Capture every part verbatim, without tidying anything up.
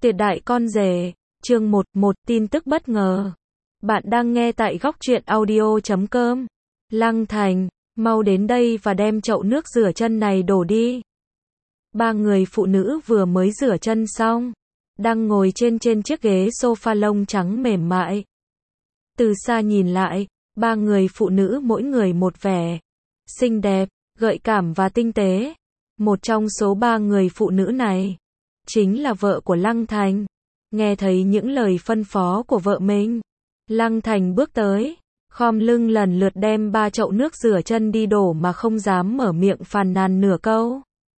Tuyệt đại con rể, chương một, một tin tức bất ngờ. Bạn đang nghe tại góc truyện audio chấm com. Lăng Thành, mau đến đây và đem chậu nước rửa chân này đổ đi. Ba người phụ nữ vừa mới rửa chân xong, đang ngồi trên trên chiếc ghế sofa lông trắng mềm mại. Từ xa nhìn lại, ba người phụ nữ mỗi người một vẻ xinh đẹp, gợi cảm và tinh tế. Một trong số ba người phụ nữ này chính là vợ của Lăng Thành. Nghe thấy những lời phân phó của vợ mình, Lăng Thành bước tới, khom lưng lần lượt đem ba chậu nước rửa chân đi đổ mà không dám mở miệng phàn nàn nửa câu.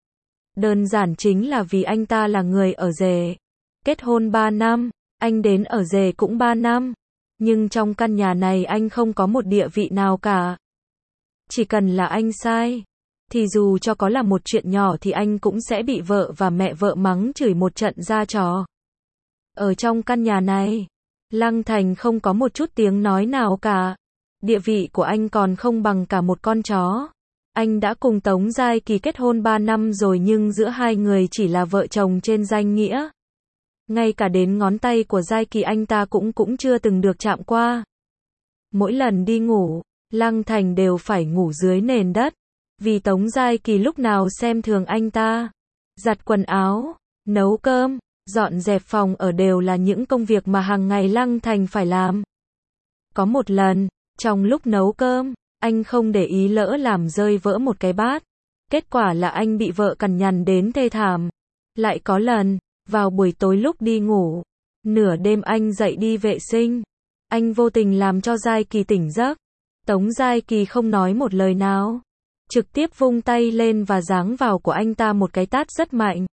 Đơn giản chính là vì anh ta là người ở rể. Kết hôn ba năm, anh đến ở rể cũng ba năm. Nhưng trong căn nhà này anh không có một địa vị nào cả. Chỉ cần là anh sai, thì dù cho có là một chuyện nhỏ thì anh cũng sẽ bị vợ và mẹ vợ mắng chửi một trận ra trò. Ở trong căn nhà này, Lăng Thành không có một chút tiếng nói nào cả. Địa vị của anh còn không bằng cả một con chó. Anh đã cùng Tống Giai Kỳ kết hôn ba năm rồi nhưng giữa hai người chỉ là vợ chồng trên danh nghĩa. Ngay cả đến ngón tay của Giai Kỳ anh ta cũng cũng chưa từng được chạm qua. Mỗi lần đi ngủ, Lăng Thành đều phải ngủ dưới nền đất. Vì Tống Giai Kỳ lúc nào xem thường anh ta. Giặt quần áo, nấu cơm, dọn dẹp phòng ở đều là những công việc mà hàng ngày Lăng Thành phải làm. Có một lần, trong lúc nấu cơm, anh không để ý lỡ làm rơi vỡ một cái bát. Kết quả là anh bị vợ cằn nhằn đến thê thảm. Lại có lần, vào buổi tối lúc đi ngủ, nửa đêm anh dậy đi vệ sinh. Anh vô tình làm cho Giai Kỳ tỉnh giấc. Tống Giai Kỳ không nói một lời nào, trực tiếp vung tay lên và giáng vào của anh ta một cái tát rất mạnh.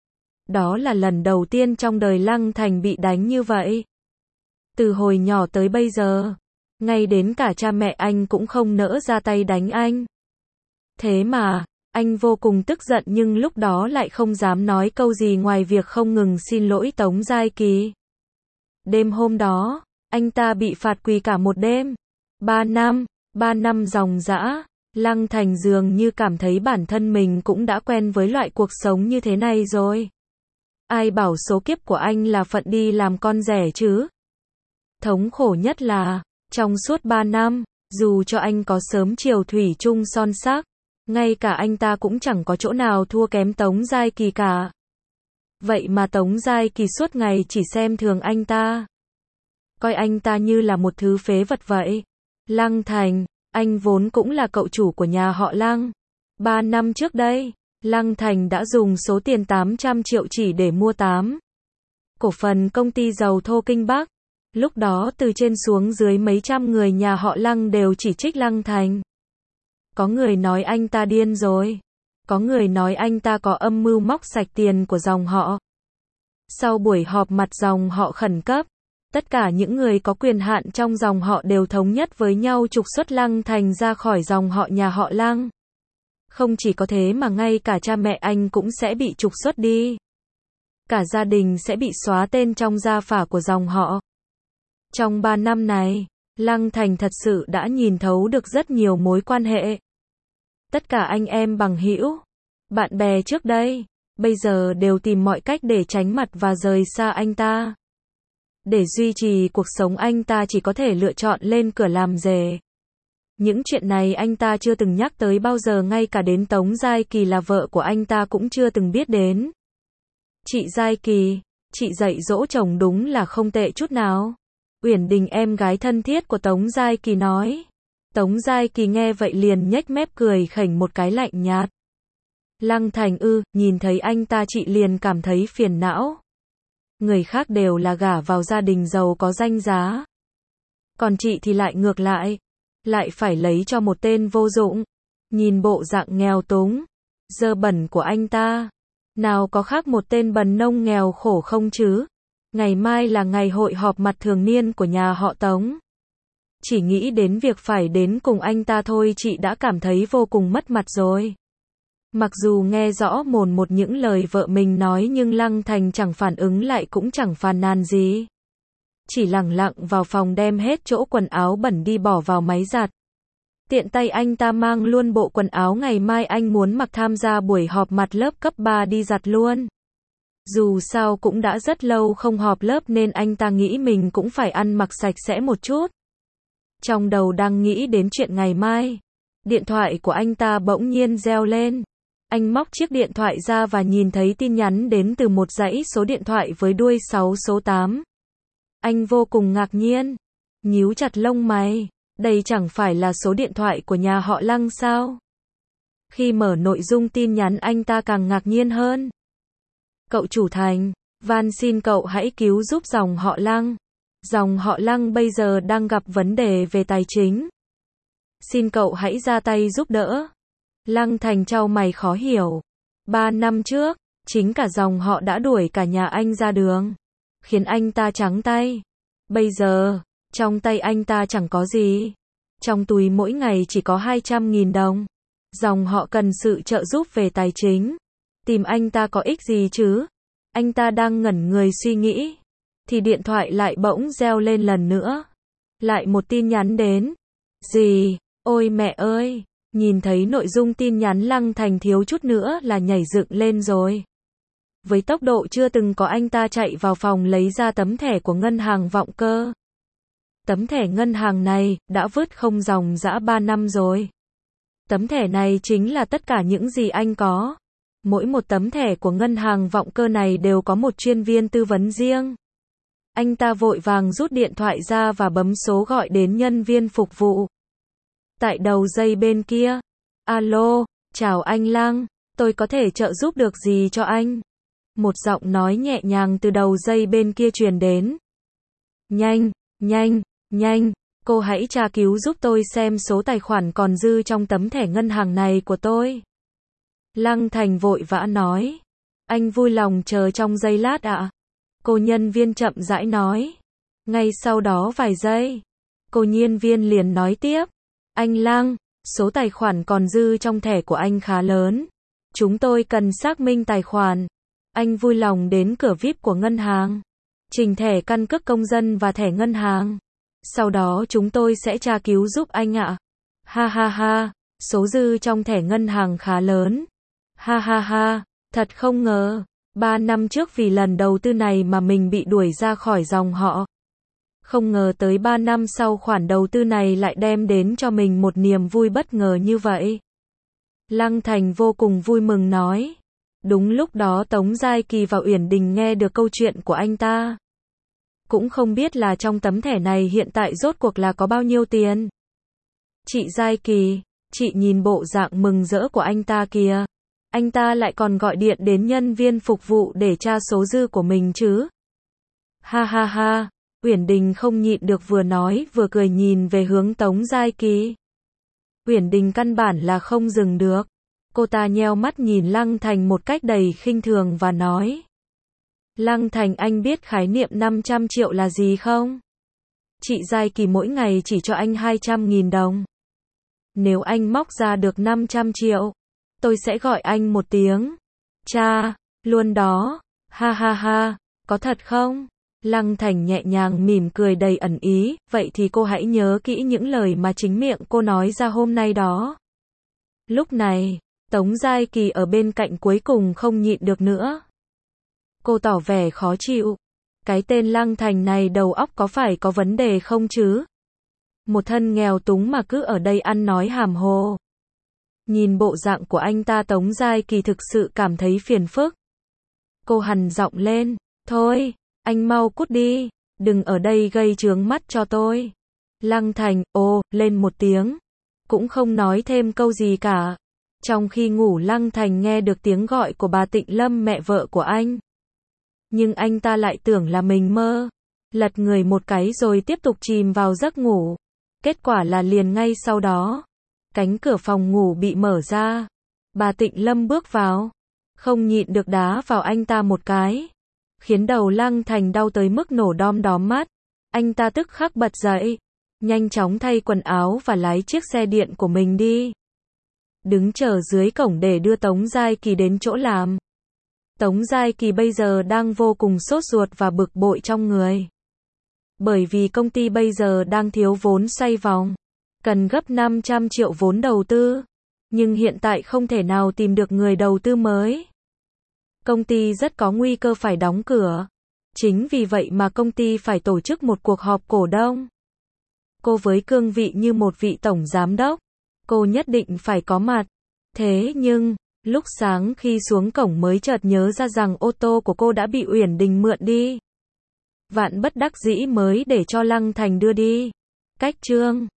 Đó là lần đầu tiên trong đời Lăng Thành bị đánh như vậy. Từ hồi nhỏ tới bây giờ, ngay đến cả cha mẹ anh cũng không nỡ ra tay đánh anh. Thế mà, anh vô cùng tức giận nhưng lúc đó lại không dám nói câu gì ngoài việc không ngừng xin lỗi Tống Giai Kỳ. Đêm hôm đó, anh ta bị phạt quỳ cả một đêm. Ba năm, ba năm ròng rã. Lăng Thành dường như cảm thấy bản thân mình cũng đã quen với loại cuộc sống như thế này rồi. Ai bảo số kiếp của anh là phận đi làm con rể chứ? Thống khổ nhất là, trong suốt ba năm, dù cho anh có sớm chiều thủy chung son sắc, ngay cả anh ta cũng chẳng có chỗ nào thua kém Tống Giai Kỳ cả. Vậy mà Tống Giai Kỳ suốt ngày chỉ xem thường anh ta. Coi anh ta như là một thứ phế vật vậy. Lăng Thành, anh vốn cũng là cậu chủ của nhà họ Lăng. Ba năm trước đây, Lăng Thành đã dùng số tiền tám trăm triệu chỉ để mua tám cổ phần công ty dầu thô Kinh Bắc. Lúc đó từ trên xuống dưới mấy trăm người nhà họ Lăng đều chỉ trích Lăng Thành. Có người nói anh ta điên rồi. Có người nói anh ta có âm mưu móc sạch tiền của dòng họ. Sau buổi họp mặt dòng họ khẩn cấp, tất cả những người có quyền hạn trong dòng họ đều thống nhất với nhau trục xuất Lăng Thành ra khỏi dòng họ nhà họ Lăng. Không chỉ có thế mà ngay cả cha mẹ anh cũng sẽ bị trục xuất đi. Cả gia đình sẽ bị xóa tên trong gia phả của dòng họ. Trong ba năm này, Lăng Thành thật sự đã nhìn thấu được rất nhiều mối quan hệ. Tất cả anh em bằng hữu, bạn bè trước đây, bây giờ đều tìm mọi cách để tránh mặt và rời xa anh ta. Để duy trì cuộc sống anh ta chỉ có thể lựa chọn lên cửa làm rể. Những chuyện này anh ta chưa từng nhắc tới bao giờ, ngay cả đến Tống Giai Kỳ là vợ của anh ta cũng chưa từng biết đến. Chị Giai Kỳ, chị dạy dỗ chồng đúng là không tệ chút nào. Uyển Đình em gái thân thiết của Tống Giai Kỳ nói. Tống Giai Kỳ nghe vậy liền nhếch mép cười khểnh một cái lạnh nhạt. Lăng Thành ư, nhìn thấy anh ta chị liền cảm thấy phiền não. Người khác đều là gả vào gia đình giàu có danh giá. Còn chị thì lại ngược lại. Lại phải lấy cho một tên vô dụng. Nhìn bộ dạng nghèo túng, dơ bẩn của anh ta. Nào có khác một tên bần nông nghèo khổ không chứ? Ngày mai là ngày hội họp mặt thường niên của nhà họ Tống. Chỉ nghĩ đến việc phải đến cùng anh ta thôi chị đã cảm thấy vô cùng mất mặt rồi. Mặc dù nghe rõ mồn một những lời vợ mình nói nhưng Lăng Thành chẳng phản ứng lại cũng chẳng phàn nàn gì. Chỉ lẳng lặng vào phòng đem hết chỗ quần áo bẩn đi bỏ vào máy giặt. Tiện tay anh ta mang luôn bộ quần áo ngày mai anh muốn mặc tham gia buổi họp mặt lớp cấp ba đi giặt luôn. Dù sao cũng đã rất lâu không họp lớp nên anh ta nghĩ mình cũng phải ăn mặc sạch sẽ một chút. Trong đầu đang nghĩ đến chuyện ngày mai, điện thoại của anh ta bỗng nhiên reo lên. Anh móc chiếc điện thoại ra và nhìn thấy tin nhắn đến từ một dãy số điện thoại với đuôi sáu số tám. Anh vô cùng ngạc nhiên, nhíu chặt lông mày, đây chẳng phải là số điện thoại của nhà họ Lăng sao? Khi mở nội dung tin nhắn anh ta càng ngạc nhiên hơn. Cậu chủ Thành, van xin cậu hãy cứu giúp dòng họ Lăng. Dòng họ Lăng bây giờ đang gặp vấn đề về tài chính. Xin cậu hãy ra tay giúp đỡ. Lăng Thành chau mày khó hiểu. Ba năm trước, chính cả dòng họ đã đuổi cả nhà anh ra đường, khiến anh ta trắng tay. Bây giờ, trong tay anh ta chẳng có gì. Trong túi mỗi ngày chỉ có hai trăm nghìn đồng. Dòng họ cần sự trợ giúp về tài chính. Tìm anh ta có ích gì chứ? Anh ta đang ngẩn người suy nghĩ, thì điện thoại lại bỗng reo lên lần nữa. Lại một tin nhắn đến. Gì? Ôi mẹ ơi! Nhìn thấy nội dung tin nhắn Lăng Thành thiếu chút nữa là nhảy dựng lên rồi. Với tốc độ chưa từng có anh ta chạy vào phòng lấy ra tấm thẻ của ngân hàng Vọng Cơ. Tấm thẻ ngân hàng này đã vứt không dòng dã ba năm rồi. Tấm thẻ này chính là tất cả những gì anh có. Mỗi một tấm thẻ của ngân hàng Vọng Cơ này đều có một chuyên viên tư vấn riêng. Anh ta vội vàng rút điện thoại ra và bấm số gọi đến nhân viên phục vụ. Tại đầu dây bên kia. Alo, chào anh Lăng, tôi có thể trợ giúp được gì cho anh? Một giọng nói nhẹ nhàng từ đầu dây bên kia truyền đến. Nhanh, nhanh, nhanh, cô hãy tra cứu giúp tôi xem số tài khoản còn dư trong tấm thẻ ngân hàng này của tôi. Lăng Thành vội vã nói. Anh vui lòng chờ trong giây lát ạ. Cô nhân viên chậm rãi nói. Ngay sau đó vài giây, cô nhân viên liền nói tiếp. Anh Lăng, số tài khoản còn dư trong thẻ của anh khá lớn. Chúng tôi cần xác minh tài khoản. Anh vui lòng đến cửa vi ai pi của ngân hàng, trình thẻ căn cước công dân và thẻ ngân hàng. Sau đó chúng tôi sẽ tra cứu giúp anh ạ. Ha ha ha, số dư trong thẻ ngân hàng khá lớn. Ha ha ha, thật không ngờ, ba năm trước vì lần đầu tư này mà mình bị đuổi ra khỏi dòng họ. Không ngờ tới ba năm sau khoản đầu tư này lại đem đến cho mình một niềm vui bất ngờ như vậy. Lăng Thành vô cùng vui mừng nói. Đúng lúc đó Tống Giai Kỳ và Uyển Đình nghe được câu chuyện của anh ta. Cũng không biết là trong tấm thẻ này hiện tại rốt cuộc là có bao nhiêu tiền. Chị Giai Kỳ, chị nhìn bộ dạng mừng rỡ của anh ta kìa. Anh ta lại còn gọi điện đến nhân viên phục vụ để tra số dư của mình chứ. Ha ha ha, Uyển Đình không nhịn được vừa nói vừa cười nhìn về hướng Tống Giai Kỳ. Uyển Đình căn bản là không dừng được. Cô ta nheo mắt nhìn Lăng Thành một cách đầy khinh thường và nói. Lăng Thành, anh biết khái niệm năm trăm triệu là gì không? Chị Giai Kỳ mỗi ngày chỉ cho anh hai trăm nghìn đồng. Nếu anh móc ra được năm trăm triệu, tôi sẽ gọi anh một tiếng cha, luôn đó. Ha ha ha, có thật không? Lăng Thành nhẹ nhàng mỉm cười đầy ẩn ý, vậy thì cô hãy nhớ kỹ những lời mà chính miệng cô nói ra hôm nay đó. Lúc này, Tống Giai Kỳ ở bên cạnh cuối cùng không nhịn được nữa. Cô tỏ vẻ khó chịu. Cái tên Lăng Thành này đầu óc có phải có vấn đề không chứ? Một thân nghèo túng mà cứ ở đây ăn nói hàm hồ. Nhìn bộ dạng của anh ta, Tống Giai Kỳ thực sự cảm thấy phiền phức. Cô hằn giọng lên. Thôi, anh mau cút đi. Đừng ở đây gây chướng mắt cho tôi. Lăng Thành, ồ, lên một tiếng. Cũng không nói thêm câu gì cả. Trong khi ngủ, Lăng Thành nghe được tiếng gọi của bà Tịnh Lâm, mẹ vợ của anh. Nhưng anh ta lại tưởng là mình mơ. Lật người một cái rồi tiếp tục chìm vào giấc ngủ. Kết quả là liền ngay sau đó, cánh cửa phòng ngủ bị mở ra. Bà Tịnh Lâm bước vào, không nhịn được đá vào anh ta một cái, khiến đầu Lăng Thành đau tới mức nổ đom đóm mắt. Anh ta tức khắc bật dậy, nhanh chóng thay quần áo và lái chiếc xe điện của mình đi. Đứng chờ dưới cổng để đưa Tống Giai Kỳ đến chỗ làm. Tống Giai Kỳ bây giờ đang vô cùng sốt ruột và bực bội trong người. Bởi vì công ty bây giờ đang thiếu vốn xoay vòng, cần gấp năm trăm triệu vốn đầu tư, nhưng hiện tại không thể nào tìm được người đầu tư mới. Công ty rất có nguy cơ phải đóng cửa. Chính vì vậy mà công ty phải tổ chức một cuộc họp cổ đông. Cô với cương vị như một vị tổng giám đốc, cô nhất định phải có mặt. Thế nhưng, lúc sáng khi xuống cổng mới chợt nhớ ra rằng ô tô của cô đã bị Uyển Đình mượn đi. Vạn bất đắc dĩ mới để cho Lăng Thành đưa đi. Cách chương